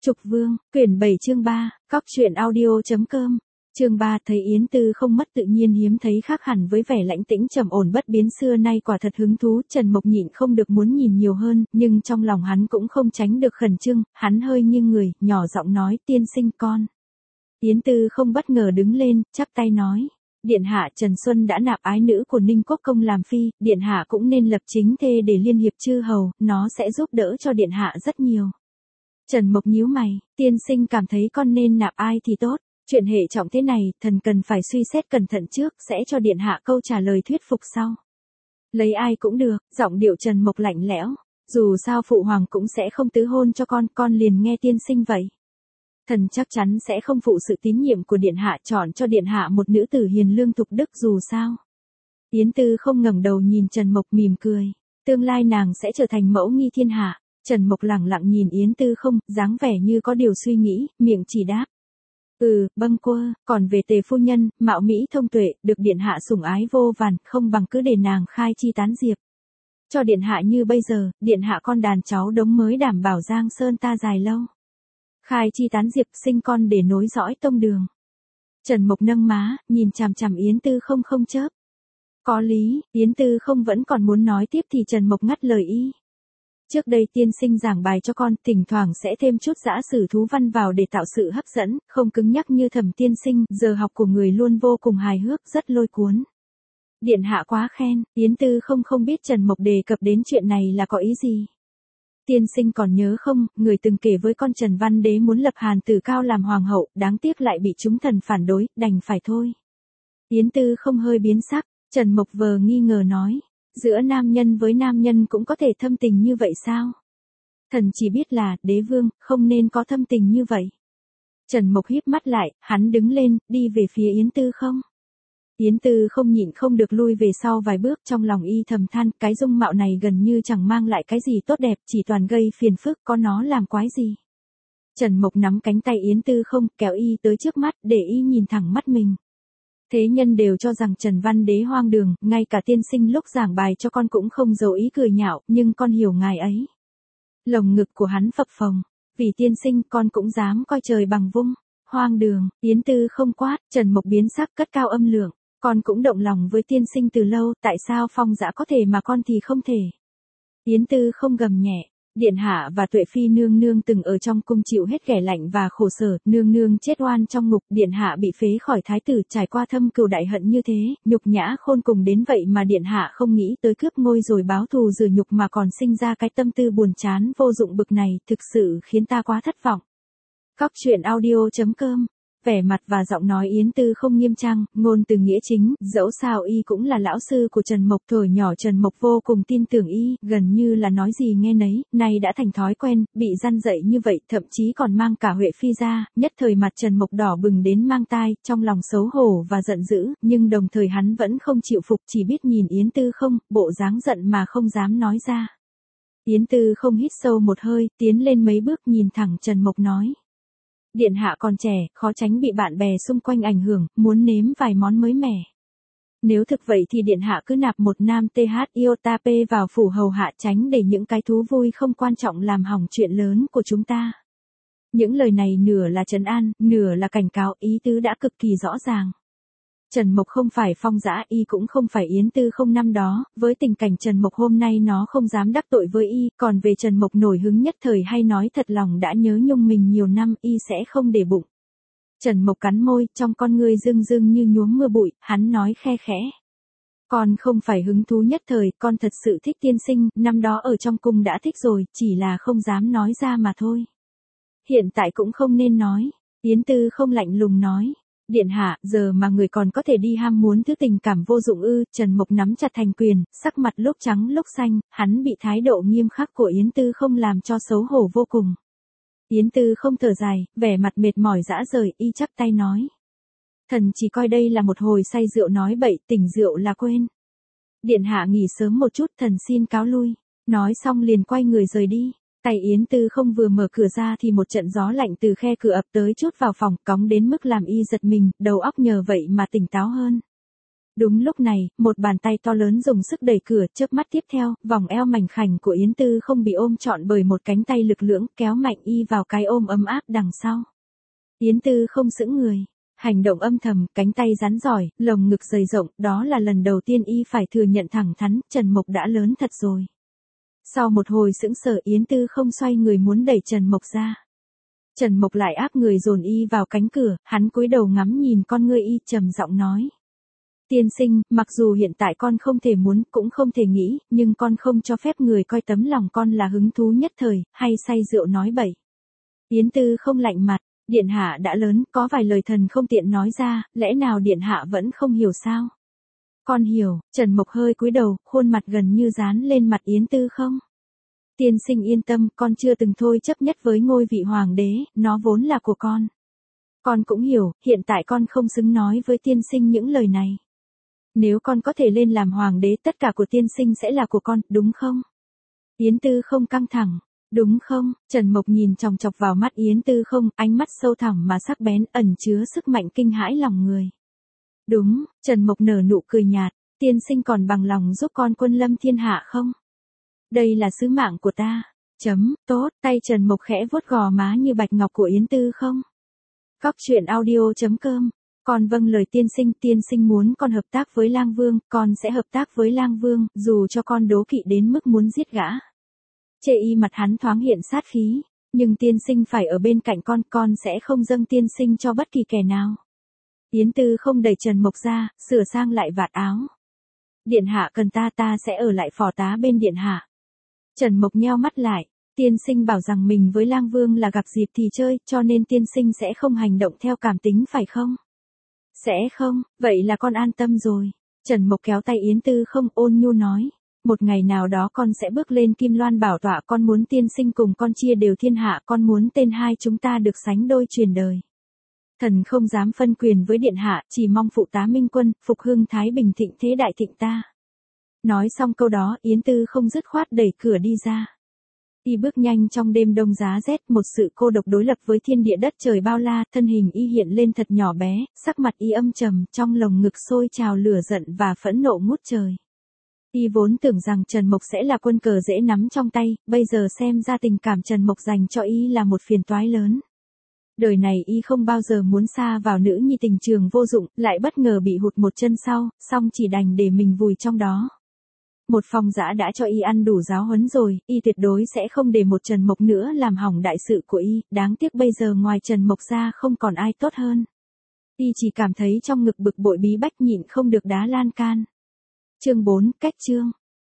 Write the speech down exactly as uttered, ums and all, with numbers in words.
Trục Vương, quyển bảy chương ba, cóc truyện audio.com. Chương ba thấy Yến Tư không mất tự nhiên hiếm thấy khác hẳn với vẻ lãnh tĩnh trầm ổn bất biến xưa nay quả thật hứng thú, Trần Mộc nhịn không được muốn nhìn nhiều hơn, nhưng trong lòng hắn cũng không tránh được khẩn trương, hắn hơi nghiêng người, nhỏ giọng nói, tiên sinh con. Yến Tư không bất ngờ đứng lên, chắp tay nói. Điện hạ Trần Xuân đã nạp ái nữ của Ninh Quốc Công làm phi, điện hạ cũng nên lập chính thê để liên hiệp chư hầu, nó sẽ giúp đỡ cho điện hạ rất nhiều. Trần Mộc nhíu mày, tiên sinh cảm thấy con nên nạp ai thì tốt, chuyện hệ trọng thế này, thần cần phải suy xét cẩn thận trước, sẽ cho điện hạ câu trả lời thuyết phục sau. Lấy ai cũng được, giọng điệu Trần Mộc lạnh lẽo, dù sao phụ hoàng cũng sẽ không tứ hôn cho con, con liền nghe tiên sinh vậy. Thần chắc chắn sẽ không phụ sự tín nhiệm của điện hạ, chọn cho điện hạ một nữ tử hiền lương thục đức dù sao. Yến Tư không ngẩng đầu nhìn Trần Mộc mỉm cười, tương lai nàng sẽ trở thành mẫu nghi thiên hạ. Trần Mộc lẳng lặng nhìn Yến Tư không, dáng vẻ như có điều suy nghĩ, miệng chỉ đáp. Ừ, bâng quơ, còn về Tề phu nhân, mạo mỹ thông tuệ, được điện hạ sủng ái vô vàn, không bằng cứ để nàng khai chi tán diệp. Cho điện hạ như bây giờ, điện hạ con đàn cháu đống mới đảm bảo Giang Sơn ta dài lâu. Khai chi tán diệp, sinh con để nối dõi tông đường. Trần Mộc nâng má, nhìn chằm chằm Yến Tư không không chớp. Có lý, Yến Tư không vẫn còn muốn nói tiếp thì Trần Mộc ngắt lời y. Trước đây tiên sinh giảng bài cho con, thỉnh thoảng sẽ thêm chút dã sử thú văn vào để tạo sự hấp dẫn, không cứng nhắc như Thẩm tiên sinh, giờ học của người luôn vô cùng hài hước, rất lôi cuốn. Điện hạ quá khen, Yến Tư không không biết Trần Mộc đề cập đến chuyện này là có ý gì. Tiên sinh còn nhớ không, người từng kể với con Trần Văn Đế muốn lập Hàn Tử Cao làm hoàng hậu, đáng tiếc lại bị chúng thần phản đối, đành phải thôi. Yến Tư không hơi biến sắc, Trần Mộc vờ nghi ngờ nói. Giữa nam nhân với nam nhân cũng có thể thâm tình như vậy sao? Thần chỉ biết là, đế vương, không nên có thâm tình như vậy. Trần Mộc híp mắt lại, hắn đứng lên, đi về phía Yến Tư không. Yến Tư không nhịn không được lui về sau vài bước, trong lòng y thầm than, cái dung mạo này gần như chẳng mang lại cái gì tốt đẹp, chỉ toàn gây phiền phức, có nó làm quái gì. Trần Mộc nắm cánh tay Yến Tư không, kéo y tới trước mắt, để y nhìn thẳng mắt mình. Thế nhân đều cho rằng Trần Văn Đế hoang đường, ngay cả tiên sinh lúc giảng bài cho con cũng không giấu ý cười nhạo, nhưng con hiểu ngài ấy. Lồng ngực của hắn phập phồng, vì tiên sinh con cũng dám coi trời bằng vung. Hoang đường, Yến Tư không quát, Trần Mộc biến sắc cất cao âm lượng, con cũng động lòng với tiên sinh từ lâu, tại sao Phong Dã có thể mà con thì không thể. Yến Tư không gầm nhẹ. Điện hạ và Tuệ phi nương nương từng ở trong cung chịu hết ghẻ lạnh và khổ sở, nương nương chết oan trong ngục, điện hạ bị phế khỏi thái tử, trải qua thâm cừu đại hận như thế, nhục nhã khôn cùng đến vậy mà điện hạ không nghĩ tới cướp ngôi rồi báo thù rửa nhục mà còn sinh ra cái tâm tư buồn chán vô dụng bực này, thực sự khiến ta quá thất vọng. Cóc truyện audio.com. Vẻ mặt và giọng nói Yến Tư không nghiêm trang, ngôn từ nghĩa chính, dẫu sao y cũng là lão sư của Trần Mộc, thuở nhỏ Trần Mộc vô cùng tin tưởng y, gần như là nói gì nghe nấy, nay đã thành thói quen, bị răn dạy như vậy, thậm chí còn mang cả Huệ phi ra, nhất thời mặt Trần Mộc đỏ bừng đến mang tai, trong lòng xấu hổ và giận dữ, nhưng đồng thời hắn vẫn không chịu phục, chỉ biết nhìn Yến Tư không, bộ dáng giận mà không dám nói ra. Yến Tư không hít sâu một hơi, tiến lên mấy bước nhìn thẳng Trần Mộc nói. Điện hạ còn trẻ, khó tránh bị bạn bè xung quanh ảnh hưởng, muốn nếm vài món mới mẻ. Nếu thực vậy thì điện hạ cứ nạp một nam th iota p vào phủ hầu hạ, tránh để những cái thú vui không quan trọng làm hỏng chuyện lớn của chúng ta. Những lời này nửa là trấn an, nửa là cảnh cáo, ý tứ đã cực kỳ rõ ràng. Trần Mộc không phải Phong Dã, y cũng không phải Yến Tư không năm đó, với tình cảnh Trần Mộc hôm nay nó không dám đắc tội với y, còn về Trần Mộc nổi hứng nhất thời hay nói thật lòng đã nhớ nhung mình nhiều năm, y sẽ không để bụng. Trần Mộc cắn môi, trong con ngươi rưng rưng như nhuốm mưa bụi, hắn nói khe khẽ. Con không phải hứng thú nhất thời, con thật sự thích tiên sinh, năm đó ở trong cung đã thích rồi, chỉ là không dám nói ra mà thôi. Hiện tại cũng không nên nói, Yến Tư không lạnh lùng nói. Điện hạ, giờ mà người còn có thể đi ham muốn thứ tình cảm vô dụng ư? Trần Mộc nắm chặt thành quyền, sắc mặt lúc trắng lúc xanh, hắn bị thái độ nghiêm khắc của Yến Tư không làm cho xấu hổ vô cùng. Yến Tư không thở dài, vẻ mặt mệt mỏi rã rời, y chắp tay nói. Thần chỉ coi đây là một hồi say rượu nói bậy, tỉnh rượu là quên. Điện hạ nghỉ sớm một chút, thần xin cáo lui. Nói xong liền quay người rời đi. Tay Yến Tư không vừa mở cửa ra thì một trận gió lạnh từ khe cửa ập tới chút vào phòng, cóng đến mức làm y giật mình, đầu óc nhờ vậy mà tỉnh táo hơn. Đúng lúc này, một bàn tay to lớn dùng sức đẩy cửa, chớp mắt tiếp theo, vòng eo mảnh khảnh của Yến Tư không bị ôm trọn bởi một cánh tay lực lưỡng, kéo mạnh y vào cái ôm ấm áp đằng sau. Yến Tư không sững người. Hành động âm thầm, cánh tay rắn giỏi, lồng ngực dày rộng, đó là lần đầu tiên y phải thừa nhận thẳng thắn, Trần Mộc đã lớn thật rồi. Sau một hồi sững sờ, Yến Tư không xoay người muốn đẩy Trần Mộc ra. Trần Mộc lại áp người dồn y vào cánh cửa, hắn cúi đầu ngắm nhìn con ngươi y, trầm giọng nói. Tiên sinh, mặc dù hiện tại con không thể muốn, cũng không thể nghĩ, nhưng con không cho phép người coi tấm lòng con là hứng thú nhất thời, hay say rượu nói bậy. Yến Tư không lạnh mặt. Điện hạ đã lớn, có vài lời thần không tiện nói ra, lẽ nào điện hạ vẫn không hiểu sao? Con hiểu, Trần Mộc hơi cúi đầu, khuôn mặt gần như dán lên mặt Yến Tư không? Tiên sinh yên tâm, con chưa từng thôi chấp nhất với ngôi vị hoàng đế, nó vốn là của con. Con cũng hiểu, hiện tại con không xứng nói với tiên sinh những lời này. Nếu con có thể lên làm hoàng đế, tất cả của tiên sinh sẽ là của con, đúng không? Yến Tư không căng thẳng. Đúng không? Trần Mộc nhìn chòng chọc vào mắt Yến Tư không, ánh mắt sâu thẳm mà sắc bén, ẩn chứa sức mạnh kinh hãi lòng người. Đúng, Trần Mộc nở nụ cười nhạt, tiên sinh còn bằng lòng giúp con quân lâm thiên hạ không? Đây là sứ mạng của ta. Chấm, tốt, tay Trần Mộc khẽ vuốt gò má như bạch ngọc của Yến Tư không? Cóc truyện audio chấm com. Con vâng lời tiên sinh, tiên sinh muốn con hợp tác với Lang Vương, con sẽ hợp tác với Lang Vương, dù cho con đố kỵ đến mức muốn giết gã. Chê y mặt hắn thoáng hiện sát khí, nhưng tiên sinh phải ở bên cạnh con, con sẽ không dâng tiên sinh cho bất kỳ kẻ nào. Yến Tư không đẩy Trần Mộc ra, sửa sang lại vạt áo. Điện hạ cần ta, ta sẽ ở lại phò tá bên điện hạ. Trần Mộc nheo mắt lại, tiên sinh bảo rằng mình với Lang Vương là gặp dịp thì chơi, cho nên tiên sinh sẽ không hành động theo cảm tính phải không? Sẽ không, vậy là con an tâm rồi. Trần Mộc kéo tay Yến Tư không, ôn nhu nói. Một ngày nào đó con sẽ bước lên Kim Loan bảo tọa, con muốn tiên sinh cùng con chia đều thiên hạ, con muốn tên hai chúng ta được sánh đôi truyền đời. Thần không dám phân quyền với điện hạ, chỉ mong phụ tá minh quân, phục hưng thái bình thịnh thế đại thịnh ta. Nói xong câu đó, Yến Tư không dứt khoát đẩy cửa đi ra. Y bước nhanh trong đêm đông giá rét, một sự cô độc đối lập với thiên địa đất trời bao la, thân hình y hiện lên thật nhỏ bé, sắc mặt y âm trầm, trong lồng ngực sôi trào lửa giận và phẫn nộ ngút trời. Y vốn tưởng rằng Trần Mộc sẽ là quân cờ dễ nắm trong tay, bây giờ xem ra tình cảm Trần Mộc dành cho y là một phiền toái lớn. Đời này y không bao giờ muốn xa vào nữ nhi tình trường vô dụng, lại bất ngờ bị hụt một chân sau, xong chỉ đành để mình vùi trong đó. Một Phong Dã đã cho y ăn đủ giáo huấn rồi, y tuyệt đối sẽ không để một Trần Mộc nữa làm hỏng đại sự của y, đáng tiếc bây giờ ngoài Trần Mộc ra không còn ai tốt hơn. Y chỉ cảm thấy trong ngực bực bội bí bách nhịn không được đá lan can. Chương bốn, cách chương.